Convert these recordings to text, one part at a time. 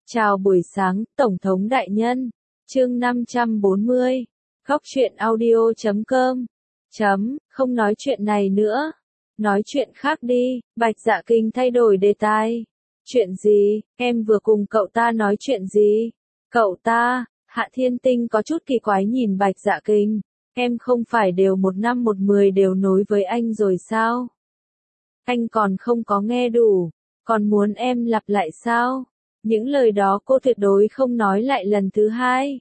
Chào buổi sáng, Tổng thống đại nhân. Chương 540. Góc truyện audio.com. Không nói chuyện này nữa. Nói chuyện khác đi. Bạch Dạ Kinh thay đổi đề tài. Chuyện gì? Em vừa cùng cậu ta nói chuyện gì? Cậu ta? Hạ Thiên Tinh có chút kỳ quái nhìn Bạch Dạ Kinh. Em không phải đều 1 năm 1 10 đều nối với anh rồi sao? Anh còn không có nghe đủ. Còn muốn em lặp lại sao? Những lời đó cô tuyệt đối không nói lại lần thứ hai.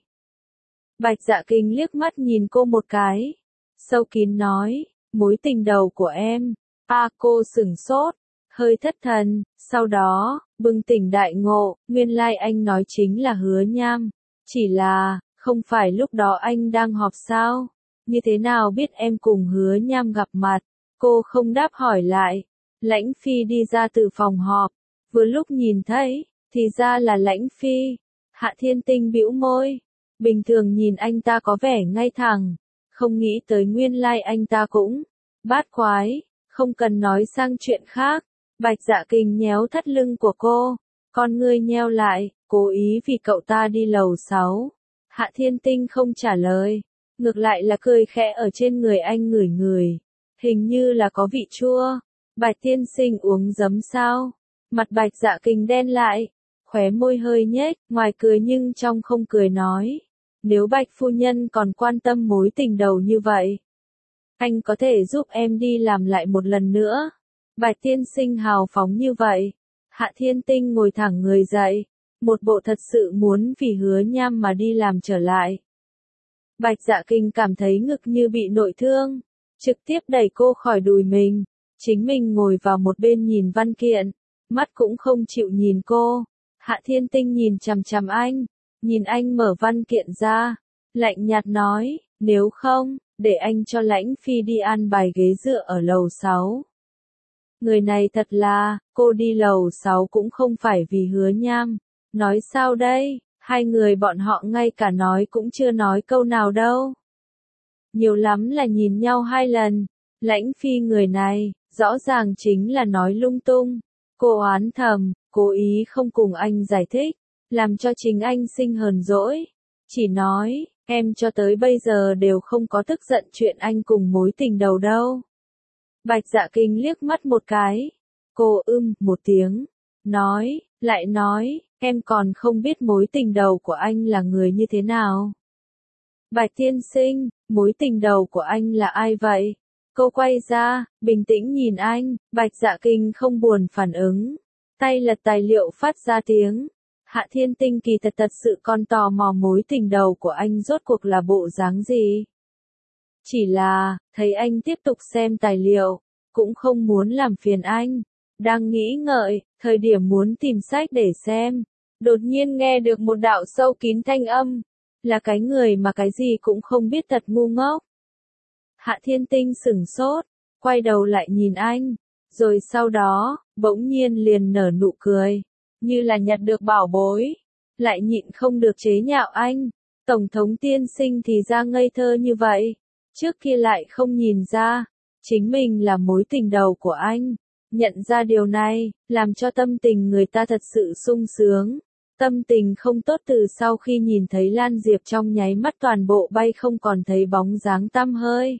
Bạch Dạ Kinh liếc mắt nhìn cô một cái. Sâu kín nói, mối tình đầu của em. Cô sửng sốt, hơi thất thần, sau đó, bừng tỉnh đại ngộ, nguyên lai anh nói chính là Hứa Nham. Chỉ là, không phải lúc đó anh đang họp sao? Như thế nào biết em cùng Hứa Nham gặp mặt? Cô không đáp hỏi lại. Lãnh Phi đi ra từ phòng họp, vừa lúc nhìn thấy, thì ra là Lãnh Phi. Hạ Thiên Tinh bĩu môi, bình thường nhìn anh ta có vẻ ngay thẳng, không nghĩ tới nguyên lai anh ta cũng bát quái, không cần nói sang chuyện khác. Bạch Dạ Kinh nhéo thắt lưng của cô, con ngươi nheo lại, cố ý vì cậu ta đi lầu 6. Hạ Thiên Tinh không trả lời, ngược lại là cười khẽ ở trên người anh ngửi ngửi, hình như là có vị chua. Bạch tiên sinh uống giấm sao? Mặt Bạch Dạ Kinh đen lại, khóe môi hơi nhếch, ngoài cười nhưng trong không cười nói. Nếu Bạch phu nhân còn quan tâm mối tình đầu như vậy, anh có thể giúp em đi làm lại một lần nữa. Bạch tiên sinh hào phóng như vậy. Hạ Thiên Tinh ngồi thẳng người dậy, một bộ thật sự muốn vì Hứa Nham mà đi làm trở lại. Bạch Dạ Kinh cảm thấy ngực như bị nội thương, trực tiếp đẩy cô khỏi đùi mình. Chính mình ngồi vào một bên nhìn văn kiện, mắt cũng không chịu nhìn cô. Hạ Thiên Tinh nhìn chằm chằm anh, nhìn anh mở văn kiện ra, lạnh nhạt nói, nếu không, để anh cho Lãnh Phi đi an bài ghế dựa ở lầu 6. Người này thật là, cô đi lầu 6 cũng không phải vì Hứa Nham. Nói sao đây, hai người bọn họ ngay cả nói cũng chưa nói câu nào đâu. Nhiều lắm là nhìn nhau 2 lần. Lãnh Phi người này, rõ ràng chính là nói lung tung. Cô oán thầm, cố ý không cùng anh giải thích, làm cho chính anh sinh hờn dỗi. Chỉ nói, em cho tới bây giờ đều không có tức giận chuyện anh cùng mối tình đầu đâu. Bạch Dạ Kinh liếc mắt một cái. Cô một tiếng. Lại nói, em còn không biết mối tình đầu của anh là người như thế nào. Bạch tiên sinh, mối tình đầu của anh là ai vậy? Cô quay ra, bình tĩnh nhìn anh, Bạch Dạ Kinh không buồn phản ứng. Tay lật tài liệu phát ra tiếng. Hạ Thiên Tinh kỳ thật sự còn tò mò mối tình đầu của anh rốt cuộc là bộ dáng gì. Chỉ là, thấy anh tiếp tục xem tài liệu, cũng không muốn làm phiền anh. Đang nghĩ ngợi, thời điểm muốn tìm sách để xem. Đột nhiên nghe được một đạo sâu kín thanh âm. Là cái người mà cái gì cũng không biết thật ngu ngốc. Hạ Thiên Tinh sửng sốt, quay đầu lại nhìn anh, rồi sau đó, bỗng nhiên liền nở nụ cười, như là nhặt được bảo bối, lại nhịn không được chế nhạo anh. Tổng thống tiên sinh thì ra ngây thơ như vậy, trước kia lại không nhìn ra, chính mình là mối tình đầu của anh. Nhận ra điều này, làm cho tâm tình người ta thật sự sung sướng. Tâm tình không tốt từ sau khi nhìn thấy Lan Diệp trong nháy mắt toàn bộ bay không còn thấy bóng dáng tăm hơi.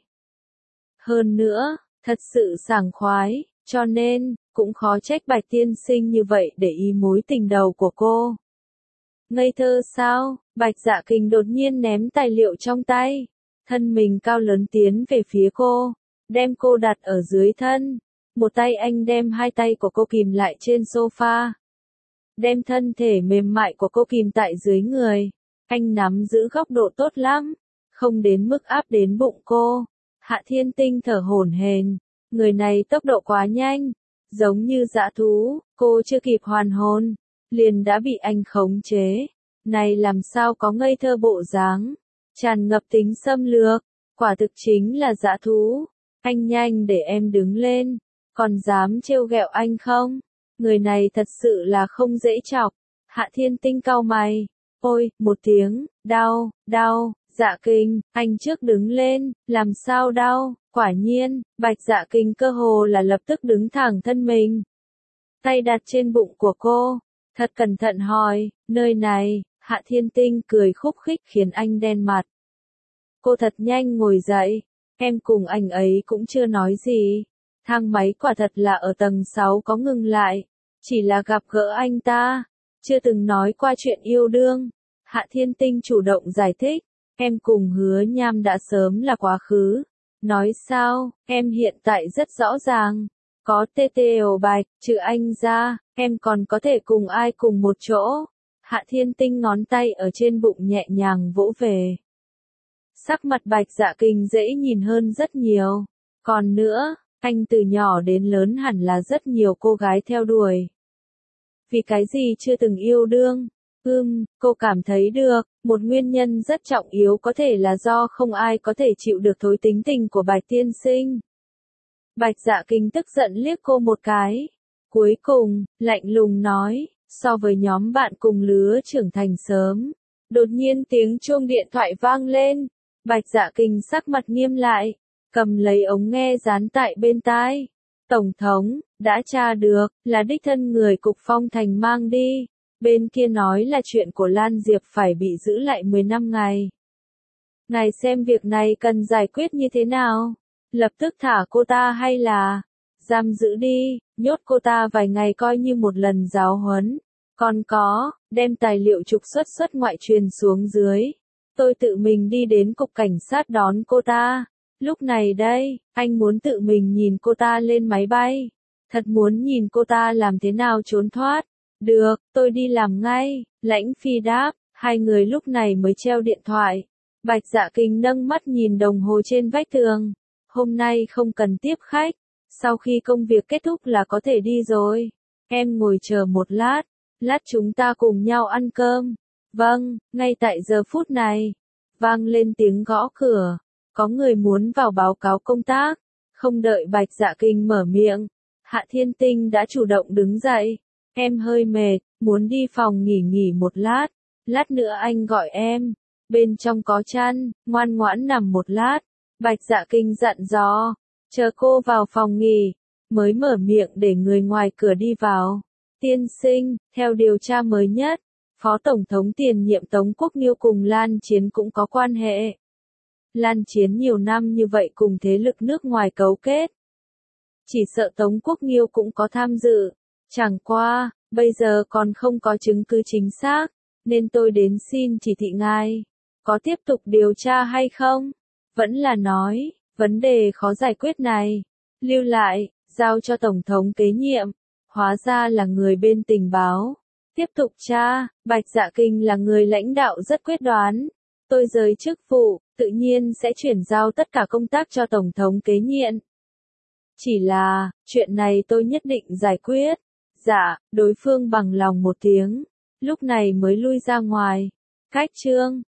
Hơn nữa, thật sự sảng khoái, cho nên, cũng khó trách Bạch tiên sinh như vậy để ý mối tình đầu của cô. Ngây thơ sao? Bạch Dạ Kinh đột nhiên ném tài liệu trong tay. Thân mình cao lớn tiến về phía cô, đem cô đặt ở dưới thân. Một tay anh đem 2 tay của cô kìm lại trên sofa. Đem thân thể mềm mại của cô kìm tại dưới người. Anh nắm giữ góc độ tốt lắm, không đến mức áp đến bụng cô. Hạ Thiên Tinh thở hổn hển, người này tốc độ quá nhanh, giống như dã thú, cô chưa kịp hoàn hồn, liền đã bị anh khống chế. Này làm sao có ngây thơ bộ dáng, tràn ngập tính xâm lược, quả thực chính là dã thú. Anh nhanh để em đứng lên, còn dám trêu ghẹo anh không? Người này thật sự là không dễ chọc. Hạ Thiên Tinh cau mày, ôi, một tiếng, đau. Dạ Kinh, anh trước đứng lên, làm sao đau? Quả nhiên, Bạch Dạ Kinh cơ hồ là lập tức đứng thẳng thân mình. Tay đặt trên bụng của cô, Thật cẩn thận hỏi, nơi này, Hạ Thiên Tinh cười khúc khích khiến anh đen mặt. Cô thật nhanh ngồi dậy, em cùng anh ấy cũng chưa nói gì. Thang máy quả thật là ở tầng 6 có ngừng lại, chỉ là gặp gỡ anh ta, chưa từng nói qua chuyện yêu đương. Hạ Thiên Tinh chủ động giải thích, em cùng Hứa Nham đã sớm là quá khứ. Nói sao, em hiện tại rất rõ ràng, có TTO Bạch, trừ anh ra, em còn có thể cùng ai cùng một chỗ. Hạ Thiên Tinh ngón tay ở trên bụng nhẹ nhàng vỗ về. Sắc mặt Bạch Dạ Kinh dễ nhìn hơn rất nhiều. Còn nữa, anh từ nhỏ đến lớn hẳn là rất nhiều cô gái theo đuổi. Vì cái gì chưa từng yêu đương? Cô cảm thấy được, một nguyên nhân rất trọng yếu có thể là do không ai có thể chịu được thối tính tình của Bạch tiên sinh. Bạch Dạ Kinh tức giận liếc cô một cái. Cuối cùng, lạnh lùng nói, so với nhóm bạn cùng lứa trưởng thành sớm. Đột nhiên tiếng chuông điện thoại vang lên. Bạch Dạ Kinh sắc mặt nghiêm lại, cầm lấy ống nghe dán tại bên tai. Tổng thống, đã tra được, là đích thân người cục Phong Thành mang đi. Bên kia nói là chuyện của Lan Diệp phải bị giữ lại 15 ngày. Ngài xem việc này cần giải quyết như thế nào? Lập tức thả cô ta hay là giam giữ đi, nhốt cô ta vài ngày coi như một lần giáo huấn. Còn có, đem tài liệu trục xuất ngoại truyền xuống dưới. Tôi tự mình đi đến cục cảnh sát đón cô ta. Lúc này đây, anh muốn tự mình nhìn cô ta lên máy bay. Thật muốn nhìn cô ta làm thế nào trốn thoát. Được, tôi đi làm ngay. Lãnh Phi đáp, hai người lúc này mới treo điện thoại. Bạch Dạ Kinh nâng mắt nhìn đồng hồ trên vách tường. Hôm nay không cần tiếp khách. Sau khi công việc kết thúc là có thể đi rồi. Em ngồi chờ một lát. Lát chúng ta cùng nhau ăn cơm. Vâng, ngay tại giờ phút này. Vang lên tiếng gõ cửa. Có người muốn vào báo cáo công tác. Không đợi Bạch Dạ Kinh mở miệng. Hạ Thiên Tinh đã chủ động đứng dậy. Em hơi mệt, muốn đi phòng nghỉ một lát. Lát nữa anh gọi em. Bên trong có chăn, ngoan ngoãn nằm một lát. Bạch Dạ Kinh dặn dò. Chờ cô vào phòng nghỉ. Mới mở miệng để người ngoài cửa đi vào. Tiên sinh, theo điều tra mới nhất, Phó Tổng thống tiền nhiệm Tống Quốc Nghiêu cùng Lan Chiến cũng có quan hệ. Lan Chiến nhiều năm như vậy cùng thế lực nước ngoài cấu kết. Chỉ sợ Tống Quốc Nghiêu cũng có tham dự. Chẳng qua, bây giờ còn không có chứng cứ chính xác, nên tôi đến xin chỉ thị ngài. Có tiếp tục điều tra hay không? Vẫn là nói, vấn đề khó giải quyết này. Lưu lại, giao cho Tổng thống kế nhiệm. Hóa ra là người bên tình báo. Tiếp tục tra, Bạch Dạ Kinh là người lãnh đạo rất quyết đoán. Tôi rời chức vụ, tự nhiên sẽ chuyển giao tất cả công tác cho Tổng thống kế nhiệm. Chỉ là, chuyện này tôi nhất định giải quyết. Dạ, đối phương bằng lòng một tiếng. Lúc này mới lui ra ngoài. Cách chương